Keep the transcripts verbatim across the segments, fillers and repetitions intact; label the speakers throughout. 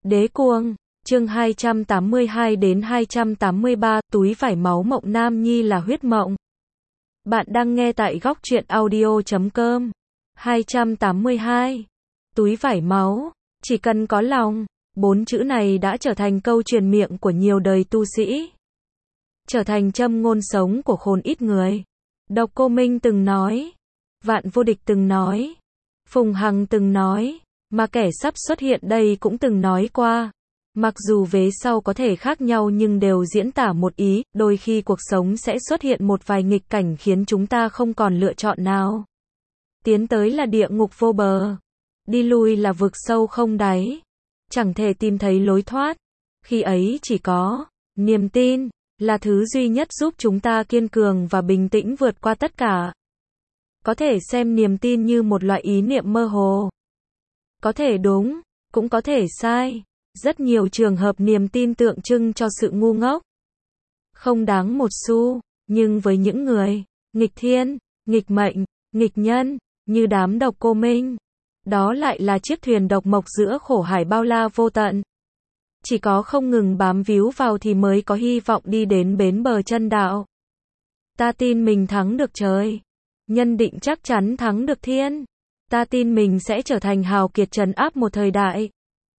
Speaker 1: Đế Cuồng, chương hai trăm tám mươi hai đến hai trăm tám mươi ba, túi vải máu mộng nam nhi là huyết mộng. Bạn đang nghe tại góc truyện audio chấm com. hai trăm tám mươi hai. Túi vải máu, chỉ cần có lòng, bốn chữ này đã trở thành câu truyền miệng của nhiều đời tu sĩ. Trở thành châm ngôn sống của khôn ít người. Độc Cô Minh từng nói, Vạn Vô Địch từng nói, Phùng Hằng từng nói, mà kẻ sắp xuất hiện đây cũng từng nói qua. Mặc dù vế sau có thể khác nhau nhưng đều diễn tả một ý, đôi khi cuộc sống sẽ xuất hiện một vài nghịch cảnh khiến chúng ta không còn lựa chọn nào. Tiến tới là địa ngục vô bờ, đi lui là vực sâu không đáy, chẳng thể tìm thấy lối thoát. Khi ấy chỉ có niềm tin là thứ duy nhất giúp chúng ta kiên cường và bình tĩnh vượt qua tất cả. Có thể xem niềm tin như một loại ý niệm mơ hồ. Có thể đúng, cũng có thể sai. Rất nhiều trường hợp niềm tin tượng trưng cho sự ngu ngốc, không đáng một xu, nhưng với những người nghịch thiên, nghịch mệnh, nghịch nhân, như đám Độc Cô Minh, đó lại là chiếc thuyền độc mộc giữa khổ hải bao la vô tận. Chỉ có không ngừng bám víu vào thì mới có hy vọng đi đến bến bờ chân đạo. Ta tin mình thắng được trời, nhân định chắc chắn thắng được thiên. Ta tin mình sẽ trở thành hào kiệt trấn áp một thời đại,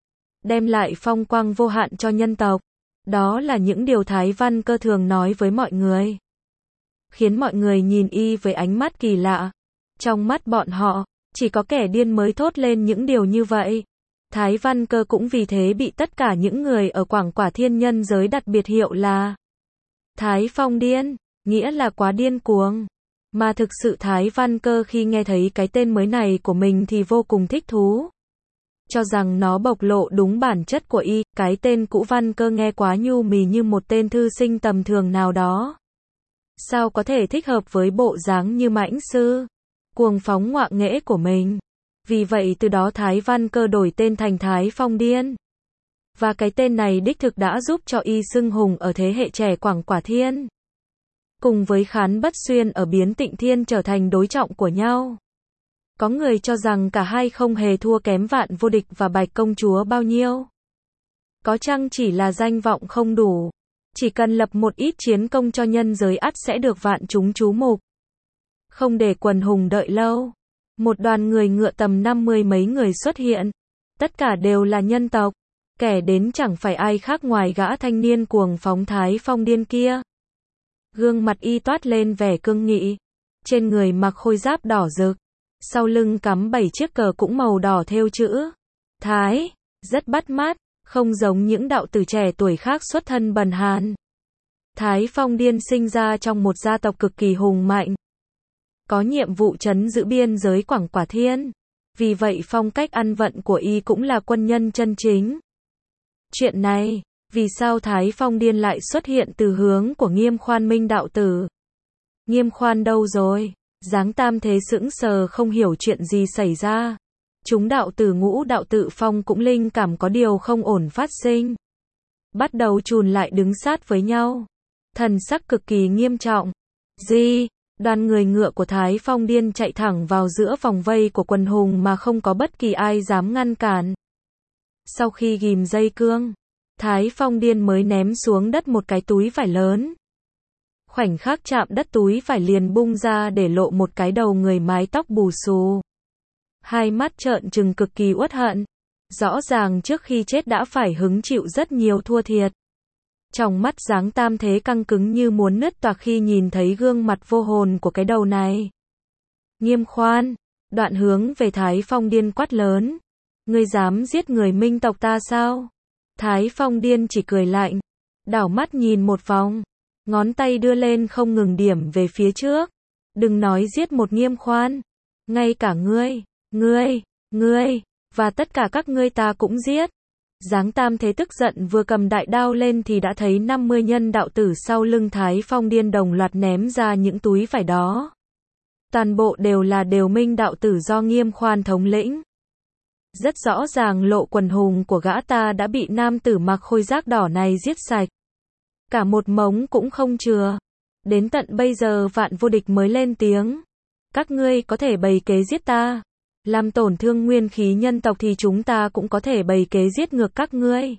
Speaker 1: đem lại phong quang vô hạn cho nhân tộc. Đó là những điều Thái Văn Cơ thường nói với mọi người, khiến mọi người nhìn y với ánh mắt kỳ lạ. Trong mắt bọn họ, chỉ có kẻ điên mới thốt lên những điều như vậy. Thái Văn Cơ cũng vì thế bị tất cả những người ở Quảng Quả Thiên nhân giới đặt biệt hiệu là Thái Phong Điên, nghĩa là quá điên cuồng. Mà thực sự Thái Văn Cơ khi nghe thấy cái tên mới này của mình thì vô cùng thích thú, cho rằng nó bộc lộ đúng bản chất của y. Cái tên cũ Văn Cơ nghe quá nhu mì như một tên thư sinh tầm thường nào đó. Sao có thể thích hợp với bộ dáng như mãnh sư, cuồng phóng ngoạ nghễ của mình. Vì vậy từ đó Thái Văn Cơ đổi tên thành Thái Phong Điên. Và cái tên này đích thực đã giúp cho y xưng hùng ở thế hệ trẻ Quảng Quả Thiên. Cùng với Khán Bất Xuyên ở Biến Tịnh Thiên trở thành đối trọng của nhau. Có người cho rằng cả hai không hề thua kém Vạn Vô Địch và Bạch Công Chúa bao nhiêu. Có chăng chỉ là danh vọng không đủ. Chỉ cần lập một ít chiến công cho nhân giới ắt sẽ được vạn chúng chú mục. Không để quần hùng đợi lâu. Một đoàn người ngựa tầm năm mươi mấy người xuất hiện. Tất cả đều là nhân tộc. Kẻ đến chẳng phải ai khác ngoài gã thanh niên cuồng phóng Thái Phong Điên kia. Gương mặt y toát lên vẻ cương nghị. Trên người mặc khôi giáp đỏ rực. Sau lưng cắm bảy chiếc cờ cũng màu đỏ thêu chữ Thái, rất bắt mắt, không giống những đạo tử trẻ tuổi khác xuất thân bần hàn. Thái Phong Điên sinh ra trong một gia tộc cực kỳ hùng mạnh, có nhiệm vụ trấn giữ biên giới Quảng Quả Thiên. Vì vậy phong cách ăn vận của y cũng là quân nhân chân chính. Chuyện này, vì sao Thái Phong Điên lại xuất hiện từ hướng của Nghiêm Khoan Minh đạo tử? Nghiêm Khoan đâu rồi? Giáng Tam Thế sững sờ không hiểu chuyện gì xảy ra. Chúng đạo tử Ngũ đạo tự Phong cũng linh cảm có điều không ổn phát sinh. Bắt đầu chùn lại đứng sát với nhau. Thần sắc cực kỳ nghiêm trọng. Gì? Đoàn người ngựa của Thái Phong Điên chạy thẳng vào giữa vòng vây của quần hùng mà không có bất kỳ ai dám ngăn cản. Sau khi ghim dây cương, Thái Phong Điên mới ném xuống đất một cái túi vải lớn. Khoảnh khắc chạm đất túi vải liền bung ra để lộ một cái đầu người mái tóc bù xù. Hai mắt trợn trừng cực kỳ uất hận. Rõ ràng trước khi chết đã phải hứng chịu rất nhiều thua thiệt. Trong mắt Giáng Tam Thế căng cứng như muốn nứt toạc khi nhìn thấy gương mặt vô hồn của cái đầu này. Nghiêm Khoan, đoạn hướng về Thái Phong Điên quát lớn. Ngươi dám giết người Minh tộc ta sao? Thái Phong Điên chỉ cười lạnh, đảo mắt nhìn một vòng. Ngón tay đưa lên không ngừng điểm về phía trước. Đừng nói giết một Nghiêm Khoan. Ngay cả ngươi, ngươi, ngươi, và tất cả các ngươi ta cũng giết. Giáng Tam Thế tức giận vừa cầm đại đao lên thì đã thấy năm mươi nhân đạo tử sau lưng Thái Phong Điên đồng loạt ném ra những túi vải đó. Toàn bộ đều là đều minh đạo tử do Nghiêm Khoan thống lĩnh. Rất rõ ràng lộ quần hùng của gã ta đã bị nam tử mặc khôi giáp đỏ này giết sạch. Cả một mống cũng không chừa. Đến tận bây giờ Vạn Vô Địch mới lên tiếng. Các ngươi có thể bày kế giết ta, làm tổn thương nguyên khí nhân tộc thì chúng ta cũng có thể bày kế giết ngược các ngươi.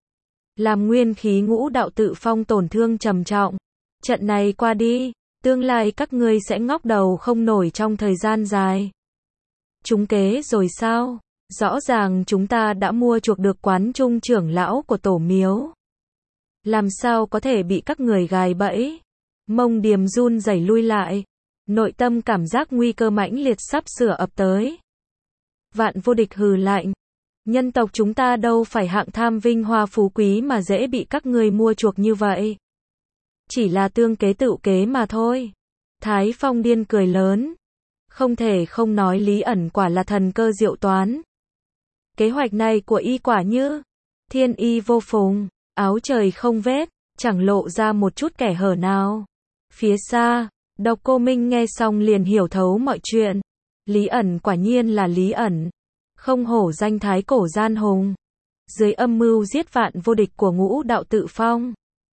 Speaker 1: Làm nguyên khí ngũ đạo tự phong tổn thương trầm trọng. Trận này qua đi, tương lai các ngươi sẽ ngóc đầu không nổi trong thời gian dài. Trúng kế rồi sao? Rõ ràng chúng ta đã mua chuộc được quán trung trưởng lão của tổ miếu. Làm sao có thể bị các người gài bẫy? Mông Điềm run rẩy lui lại. Nội tâm cảm giác nguy cơ mãnh liệt sắp sửa ập tới. Vạn Vô Địch hừ lạnh. Nhân tộc chúng ta đâu phải hạng tham vinh hoa phú quý mà dễ bị các người mua chuộc như vậy. Chỉ là tương kế tự kế mà thôi. Thái Phong điên cười lớn. Không thể không nói Lý ẩn quả là thần cơ diệu toán. Kế hoạch này của y quả như thiên y vô phùng, áo trời không vết, chẳng lộ ra một chút kẻ hở nào. Phía xa, Độc Cô Minh nghe xong liền hiểu thấu mọi chuyện. Lý ẩn quả nhiên là Lý ẩn. Không hổ danh thái cổ gian hùng. Dưới âm mưu giết Vạn Vô Địch của ngũ đạo tự phong,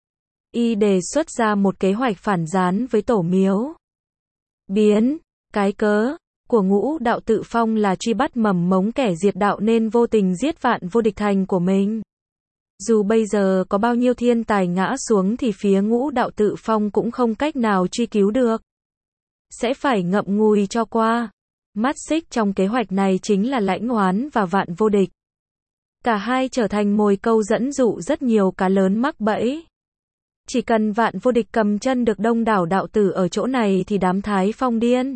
Speaker 1: y đề xuất ra một kế hoạch phản gián với tổ miếu. Biến, cái cớ của ngũ đạo tự phong là truy bắt mầm mống kẻ diệt đạo nên vô tình giết Vạn Vô Địch thành của mình. Dù bây giờ có bao nhiêu thiên tài ngã xuống thì phía ngũ đạo tự phong cũng không cách nào truy cứu được. Sẽ phải ngậm ngùi cho qua. Mắt xích trong kế hoạch này chính là Lãnh Hoán và Vạn Vô Địch. Cả hai trở thành mồi câu dẫn dụ rất nhiều cá lớn mắc bẫy. Chỉ cần Vạn Vô Địch cầm chân được đông đảo đạo tử ở chỗ này thì đám Thái Phong điên.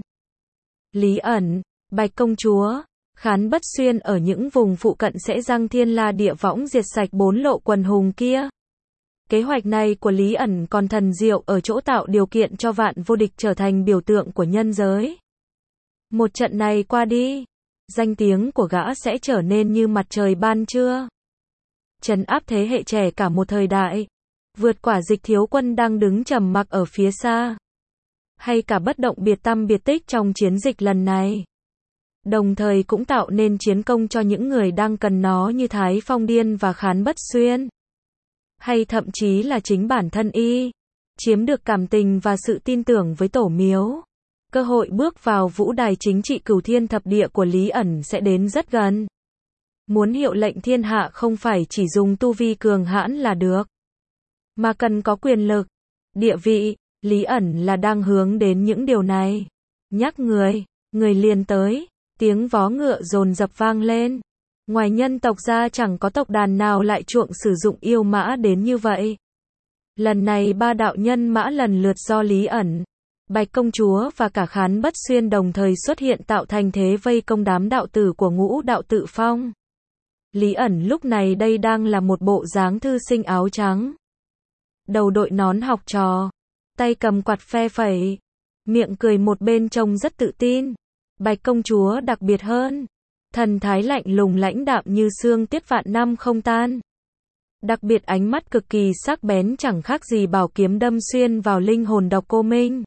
Speaker 1: Lý ẩn, Bạch Công Chúa, Khán Bất Xuyên ở những vùng phụ cận sẽ giăng thiên la địa võng diệt sạch bốn lộ quần hùng kia. Kế hoạch này của Lý ẩn còn thần diệu ở chỗ tạo điều kiện cho Vạn Vô Địch trở thành biểu tượng của nhân giới. Một trận này qua đi, danh tiếng của gã sẽ trở nên như mặt trời ban trưa. Trấn áp thế hệ trẻ cả một thời đại. Vượt quả Dịch Thiếu Quân đang đứng trầm mặc ở phía xa. Hay cả bất động biệt tăm biệt tích trong chiến dịch lần này. Đồng thời cũng tạo nên chiến công cho những người đang cần nó như Thái Phong Điên và Khán Bất Xuyên. Hay thậm chí là chính bản thân y. Chiếm được cảm tình và sự tin tưởng với tổ miếu. Cơ hội bước vào vũ đài chính trị cửu thiên thập địa của Lý ẩn sẽ đến rất gần. Muốn hiệu lệnh thiên hạ không phải chỉ dùng tu vi cường hãn là được. Mà cần có quyền lực, địa vị, Lý ẩn là đang hướng đến những điều này. Nhắc người, người liền tới, tiếng vó ngựa dồn dập vang lên. Ngoài nhân tộc ra chẳng có tộc đàn nào lại chuộng sử dụng yêu mã đến như vậy. Lần này ba đạo nhân mã lần lượt do Lý ẩn, Bạch Công Chúa và cả Khán Bất Xuyên đồng thời xuất hiện tạo thành thế vây công đám đạo tử của ngũ đạo tự phong. Lý ẩn lúc này đây đang là một bộ dáng thư sinh áo trắng. Đầu đội nón học trò, tay cầm quạt phe phẩy, miệng cười một bên trông rất tự tin. Bạch Công Chúa đặc biệt hơn, thần thái lạnh lùng lãnh đạm như xương tiết vạn năm không tan. Đặc biệt ánh mắt cực kỳ sắc bén chẳng khác gì bảo kiếm đâm xuyên vào linh hồn Độc Cô Minh.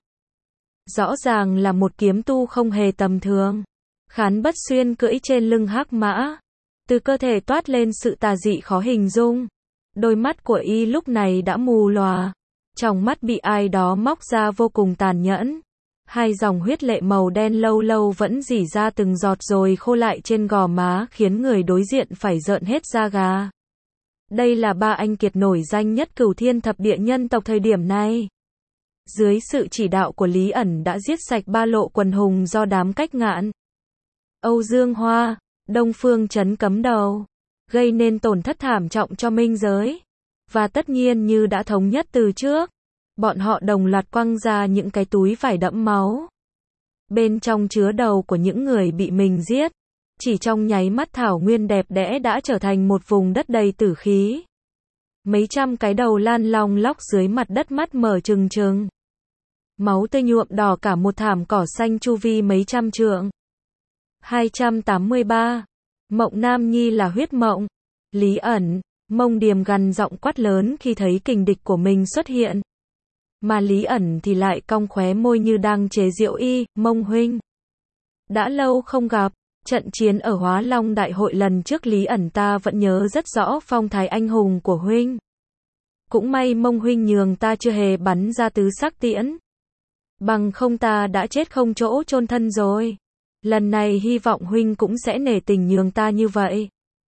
Speaker 1: Rõ ràng là một kiếm tu không hề tầm thường. Khán Bất Xuyên cưỡi trên lưng hắc mã, từ cơ thể toát lên sự tà dị khó hình dung. Đôi mắt của y lúc này đã mù lòa, trong mắt bị ai đó móc ra vô cùng tàn nhẫn. Hai dòng huyết lệ màu đen lâu lâu vẫn rỉ ra từng giọt rồi khô lại trên gò má khiến người đối diện phải rợn hết da gà. Đây là ba anh kiệt nổi danh nhất cửu thiên thập địa nhân tộc thời điểm này. Dưới sự chỉ đạo của Lý ẩn đã giết sạch ba lộ quần hùng do đám Cách Ngạn, Âu Dương Hoa, Đông Phương Trấn cấm đầu, gây nên tổn thất thảm trọng cho minh giới. Và tất nhiên như đã thống nhất từ trước, bọn họ đồng loạt quăng ra những cái túi vải đẫm máu. Bên trong chứa đầu của những người bị mình giết. Chỉ trong nháy mắt thảo nguyên đẹp đẽ đã trở thành một vùng đất đầy tử khí. Mấy trăm cái đầu lan long lóc dưới mặt đất mắt mở trừng trừng. Máu tươi nhuộm đỏ cả một thảm cỏ xanh chu vi mấy trăm trượng. hai trăm tám mươi ba. Mộng Nam Nhi là huyết mộng. Lý ẩn, Mông Điềm gằn giọng quát lớn khi thấy kình địch của mình xuất hiện. Mà Lý ẩn thì lại cong khóe môi như đang chế giễu y, Mông huynh. Đã lâu không gặp, trận chiến ở Hóa Long Đại hội lần trước Lý ẩn ta vẫn nhớ rất rõ phong thái anh hùng của huynh. Cũng may Mông huynh nhường ta chưa hề bắn ra tứ sắc tiễn. Bằng không ta đã chết không chỗ chôn thân rồi. Lần này hy vọng huynh cũng sẽ nể tình nhường ta như vậy.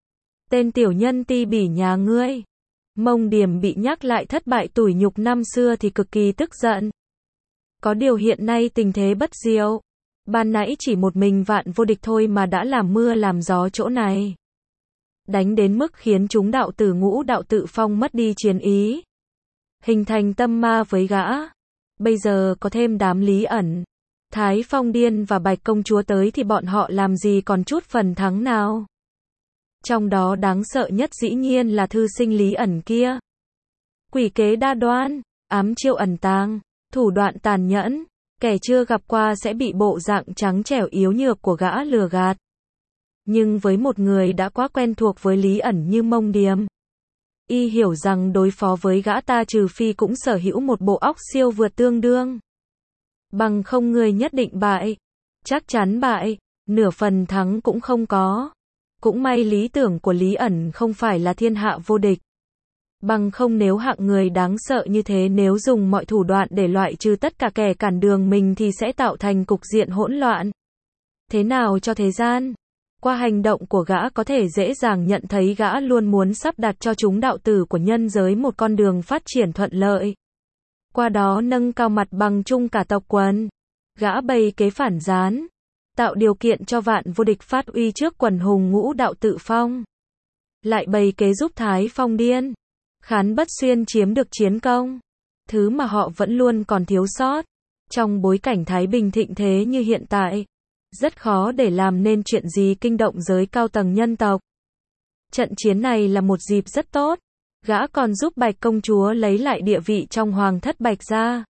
Speaker 1: Tên tiểu nhân ti bỉ nhà ngươi. Mông Điềm bị nhắc lại thất bại tủi nhục năm xưa thì cực kỳ tức giận. Có điều hiện nay tình thế bất diệu. Ban nãy chỉ một mình Vạn Vô Địch thôi mà đã làm mưa làm gió chỗ này. Đánh đến mức khiến chúng đạo tử Ngũ Đạo Tự Phong mất đi chiến ý. Hình thành tâm ma với gã. Bây giờ có thêm đám Lý ẩn, Thái Phong Điên và Bạch Công Chúa tới thì bọn họ làm gì còn chút phần thắng nào. Trong đó đáng sợ nhất dĩ nhiên là thư sinh Lý ẩn kia. Quỷ kế đa đoan, ám chiêu ẩn tàng, thủ đoạn tàn nhẫn, kẻ chưa gặp qua sẽ bị bộ dạng trắng trẻo yếu nhược của gã lừa gạt. Nhưng với một người đã quá quen thuộc với Lý ẩn như Mông Điềm, y hiểu rằng đối phó với gã ta trừ phi cũng sở hữu một bộ óc siêu vượt tương đương. Bằng không người nhất định bại. Chắc chắn bại, nửa phần thắng cũng không có. Cũng may lý tưởng của Lý ẩn không phải là thiên hạ vô địch. Bằng không nếu hạng người đáng sợ như thế nếu dùng mọi thủ đoạn để loại trừ tất cả kẻ cản đường mình thì sẽ tạo thành cục diện hỗn loạn. Thế nào cho thế gian? Qua hành động của gã có thể dễ dàng nhận thấy gã luôn muốn sắp đặt cho chúng đạo tử của nhân giới một con đường phát triển thuận lợi. Qua đó nâng cao mặt bằng chung cả tộc quần. Gã bày kế phản gián, tạo điều kiện cho Vạn Vô Địch phát uy trước quần hùng Ngũ Đạo Tự Phong. Lại bày kế giúp Thái Phong Điên, Khán Bất Xuyên chiếm được chiến công. Thứ mà họ vẫn luôn còn thiếu sót. Trong bối cảnh Thái Bình thịnh thế như hiện tại, rất khó để làm nên chuyện gì kinh động giới cao tầng nhân tộc. Trận chiến này là một dịp rất tốt. Gã còn giúp Bạch Công Chúa lấy lại địa vị trong Hoàng thất Bạch gia.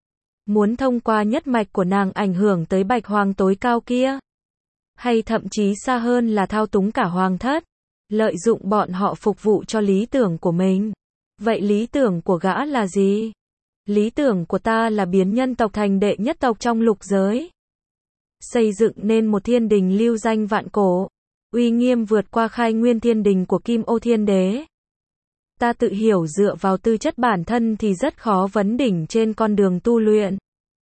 Speaker 1: Muốn thông qua nhất mạch của nàng ảnh hưởng tới Bạch Hoàng tối cao kia. Hay thậm chí xa hơn là thao túng cả Hoàng thất. Lợi dụng bọn họ phục vụ cho lý tưởng của mình. Vậy lý tưởng của gã là gì? Lý tưởng của ta là biến nhân tộc thành đệ nhất tộc trong lục giới. Xây dựng nên một thiên đình lưu danh vạn cổ. Uy nghiêm vượt qua khai nguyên thiên đình của Kim Ô Thiên Đế. Ta tự hiểu dựa vào tư chất bản thân thì rất khó vấn đỉnh trên con đường tu luyện.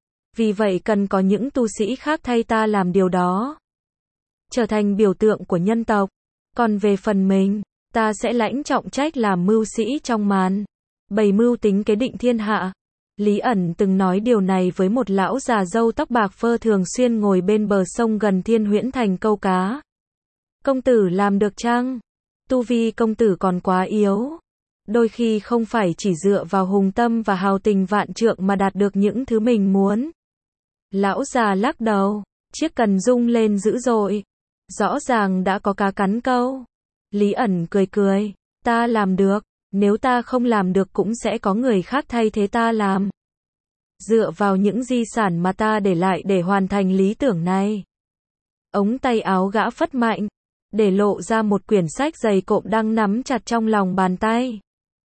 Speaker 1: Vì vậy cần có những tu sĩ khác thay ta làm điều đó. Trở thành biểu tượng của nhân tộc. Còn về phần mình, ta sẽ lãnh trọng trách làm mưu sĩ trong màn. Bày mưu tính kế định thiên hạ. Lý ẩn từng nói điều này với một lão già râu tóc bạc phơ thường xuyên ngồi bên bờ sông gần Thiên Huyễn Thành câu cá. Công tử làm được chăng? Tu vi công tử còn quá yếu. Đôi khi không phải chỉ dựa vào hùng tâm và hào tình vạn trượng mà đạt được những thứ mình muốn. Lão già lắc đầu, chiếc cần rung lên dữ dội. Rõ ràng đã có cá cắn câu. Lý ẩn cười cười, ta làm được, nếu ta không làm được cũng sẽ có người khác thay thế ta làm. Dựa vào những di sản mà ta để lại để hoàn thành lý tưởng này. Ống tay áo gã phất mạnh, để lộ ra một quyển sách dày cộm đang nắm chặt trong lòng bàn tay.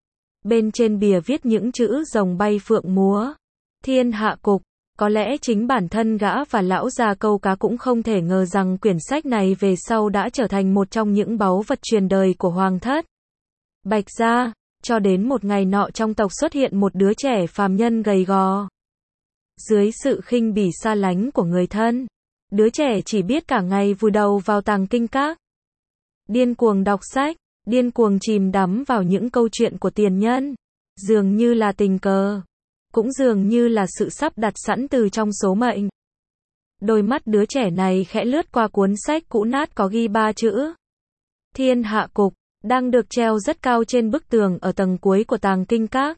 Speaker 1: Bên trên bìa viết những chữ rồng bay phượng múa. Thiên hạ cục. Có lẽ chính bản thân gã và lão già câu cá cũng không thể ngờ rằng quyển sách này về sau đã trở thành một trong những báu vật truyền đời của Hoàng thất Bạch gia. Cho đến một ngày nọ trong tộc xuất hiện một đứa trẻ phàm nhân gầy gò. Dưới sự khinh bỉ xa lánh của người thân, đứa trẻ chỉ biết cả ngày vùi đầu vào tàng kinh các. Điên cuồng đọc sách, điên cuồng chìm đắm vào những câu chuyện của tiền nhân. Dường như là tình cờ, cũng dường như là sự sắp đặt sẵn từ trong số mệnh. Đôi mắt đứa trẻ này khẽ lướt qua cuốn sách cũ nát có ghi ba chữ Thiên hạ cục, đang được treo rất cao trên bức tường ở tầng cuối của tàng kinh các.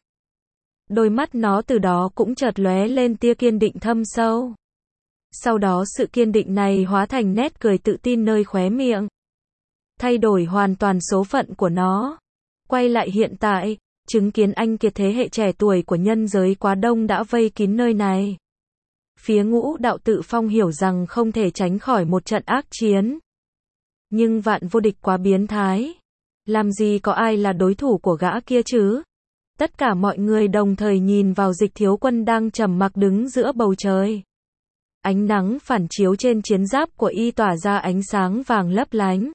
Speaker 1: Đôi mắt nó từ đó cũng chợt lóe lên tia kiên định thâm sâu. Sau đó sự kiên định này hóa thành nét cười tự tin nơi khóe miệng. Thay đổi hoàn toàn số phận của nó. Quay lại hiện tại, chứng kiến anh kiệt thế hệ trẻ tuổi của nhân giới quá đông đã vây kín nơi này. Phía Ngũ Đạo Tự Phong hiểu rằng không thể tránh khỏi một trận ác chiến. Nhưng Vạn Vô Địch quá biến thái. Làm gì có ai là đối thủ của gã kia chứ? Tất cả mọi người đồng thời nhìn vào Dịch Thiếu Quân đang trầm mặc đứng giữa bầu trời. Ánh nắng phản chiếu trên chiến giáp của y tỏa ra ánh sáng vàng lấp lánh.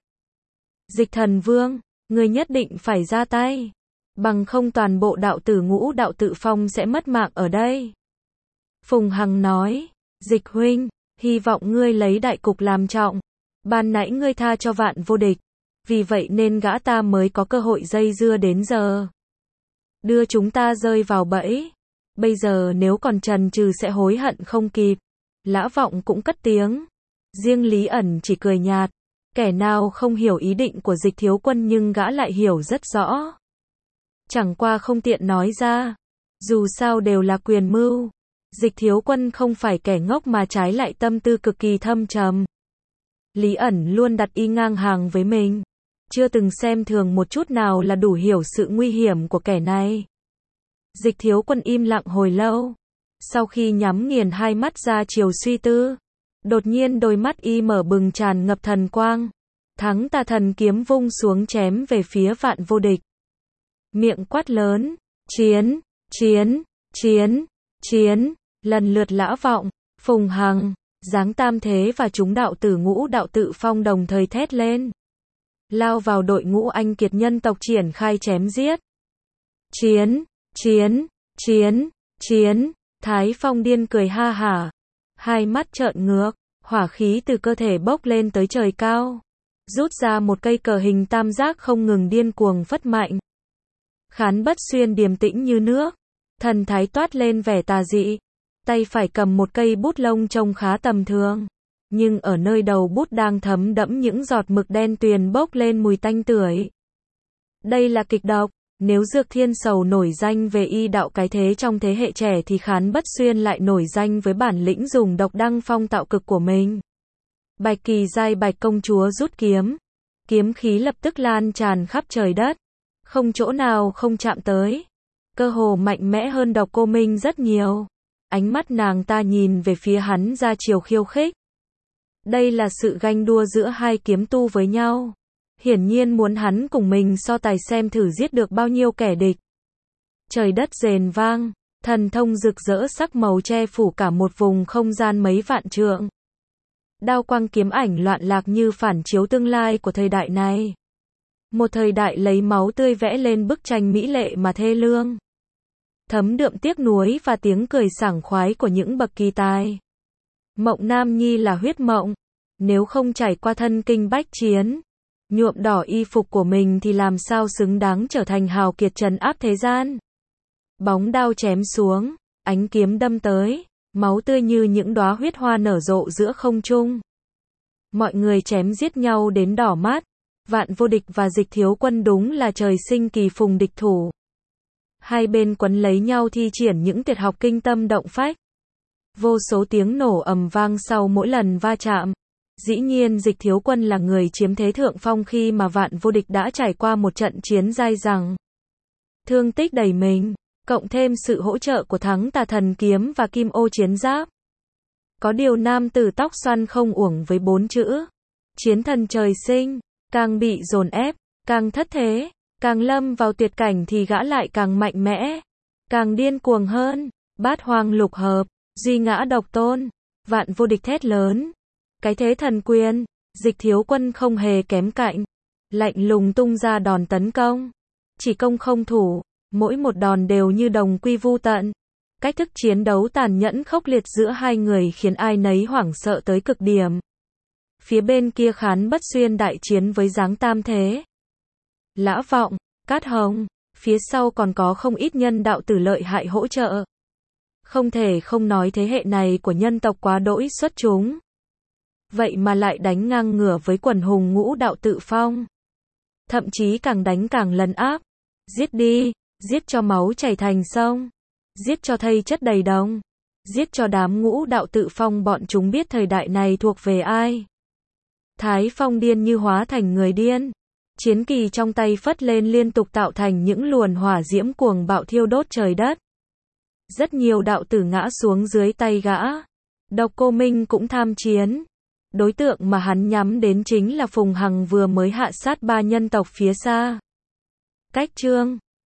Speaker 1: Dịch Thần Vương, người nhất định phải ra tay. Bằng không toàn bộ đạo tử Ngũ Đạo Tự Phong sẽ mất mạng ở đây. Phùng Hằng nói, Dịch huynh, Hy vọng ngươi lấy đại cục làm trọng. Ban nãy ngươi tha cho Vạn Vô Địch. Vì vậy nên gã ta mới có cơ hội dây dưa đến giờ. Đưa chúng ta rơi vào bẫy. Bây giờ nếu còn chần chừ sẽ hối hận không kịp. Lã Vọng cũng cất tiếng. Riêng Lý ẩn chỉ cười nhạt. Kẻ nào không hiểu ý định của Dịch Thiếu Quân nhưng gã lại hiểu rất rõ. Chẳng qua không tiện nói ra. Dù sao đều là quyền mưu. Dịch Thiếu Quân không phải kẻ ngốc mà trái lại tâm tư cực kỳ thâm trầm. Lý ẩn luôn đặt y ngang hàng với mình. Chưa từng xem thường một chút nào là đủ hiểu sự nguy hiểm của kẻ này. Dịch Thiếu Quân im lặng hồi lâu. Sau khi nhắm nghiền hai mắt ra chiều suy tư. Đột nhiên đôi mắt y mở bừng tràn ngập thần quang. Thắng Tà Thần kiếm vung xuống chém về phía Vạn Vô Địch. Miệng quát lớn. Chiến, chiến, chiến, chiến. Lần lượt Lã Vọng, Phùng Hằng, Giáng Tam Thế và chúng đạo tử Ngũ Đạo Tự Phong đồng thời thét lên. Lao vào đội ngũ anh kiệt nhân tộc triển khai chém giết. Chiến, chiến, chiến, chiến. Thái Phong điên cười ha hả. Hai mắt trợn ngược, hỏa khí từ cơ thể bốc lên tới trời cao. Rút ra một cây cờ hình tam giác không ngừng điên cuồng phất mạnh. Khán Bất Xuyên điềm tĩnh như nước. Thần thái toát lên vẻ tà dị. Tay phải cầm một cây bút lông trông khá tầm thường. Nhưng ở nơi đầu bút đang thấm đẫm những giọt mực đen tuyền bốc lên mùi tanh tưởi. Đây là kịch độc. Nếu Dược Thiên Sầu nổi danh về y đạo cái thế trong thế hệ trẻ thì Khán Bất Xuyên lại nổi danh với bản lĩnh dùng độc đăng phong tạo cực của mình. Bạch Kỳ Giai Bạch công chúa rút kiếm. Kiếm khí lập tức lan tràn khắp trời đất. Không chỗ nào không chạm tới. Cơ hồ mạnh mẽ hơn Độc Cô Minh rất nhiều. Ánh mắt nàng ta nhìn về phía hắn ra chiều khiêu khích. Đây là sự ganh đua giữa hai kiếm tu với nhau. Hiển nhiên muốn hắn cùng mình so tài xem thử giết được bao nhiêu kẻ địch. Trời đất rền vang, thần thông rực rỡ sắc màu che phủ cả một vùng không gian mấy vạn trượng. Đao quang kiếm ảnh loạn lạc như phản chiếu tương lai của thời đại này. Một thời đại lấy máu tươi vẽ lên bức tranh mỹ lệ mà thê lương. Thấm đượm tiếc nuối và tiếng cười sảng khoái của những bậc kỳ tài. Mộng Nam Nhi là huyết mộng. Nếu không trải qua thân kinh bách chiến, nhuộm đỏ y phục của mình thì làm sao xứng đáng trở thành hào kiệt trấn áp thế gian. Bóng đao chém xuống, ánh kiếm đâm tới, máu tươi như những đóa huyết hoa nở rộ giữa không trung. Mọi người chém giết nhau đến đỏ mắt. Vạn Vô Địch và Dịch Thiếu Quân đúng là trời sinh kỳ phùng địch thủ. Hai bên quấn lấy nhau thi triển những tuyệt học kinh tâm động phách. Vô số tiếng nổ ầm vang sau mỗi lần va chạm. Dĩ nhiên Dịch Thiếu Quân là người chiếm thế thượng phong khi mà Vạn Vô Địch đã trải qua một trận chiến dai dẳng. Thương tích đầy mình, cộng thêm sự hỗ trợ của Thắng Tà Thần kiếm và Kim Ô chiến giáp. Có điều nam tử tóc xoăn không uổng với bốn chữ. Chiến thần trời sinh, càng bị dồn ép, càng thất thế, càng lâm vào tuyệt cảnh thì gã lại càng mạnh mẽ, càng điên cuồng hơn. Bát hoang lục hợp, duy ngã độc tôn, Vạn Vô Địch thét lớn. Cái thế thần quyền, Dịch Thiếu Quân không hề kém cạnh. Lạnh lùng tung ra đòn tấn công. Chỉ công không thủ, mỗi một đòn đều như đồng quy vu tận. Cách thức chiến đấu tàn nhẫn khốc liệt giữa hai người khiến ai nấy hoảng sợ tới cực điểm. Phía bên kia Khán Bất Xuyên đại chiến với Giáng Tam Thế, Lã Vọng, Cát Hồng, phía sau còn có không ít nhân đạo tử lợi hại hỗ trợ. Không thể không nói thế hệ này của nhân tộc quá đỗi xuất chúng. Vậy mà lại đánh ngang ngửa với quần hùng Ngũ Đạo Tự Phong. Thậm chí càng đánh càng lấn áp. Giết đi, giết cho máu chảy thành sông. Giết cho thây chất đầy đồng. Giết cho đám Ngũ Đạo Tự Phong bọn chúng biết thời đại này thuộc về ai. Thái Phong điên như hóa thành người điên. Chiến kỳ trong tay phất lên liên tục tạo thành những luồn hỏa diễm cuồng bạo thiêu đốt trời đất. Rất nhiều đạo tử ngã xuống dưới tay gã. Độc Cô Minh cũng tham chiến. Đối tượng mà hắn nhắm đến chính là Phùng Hằng vừa mới hạ sát ba nhân tộc phía xa. Cách chương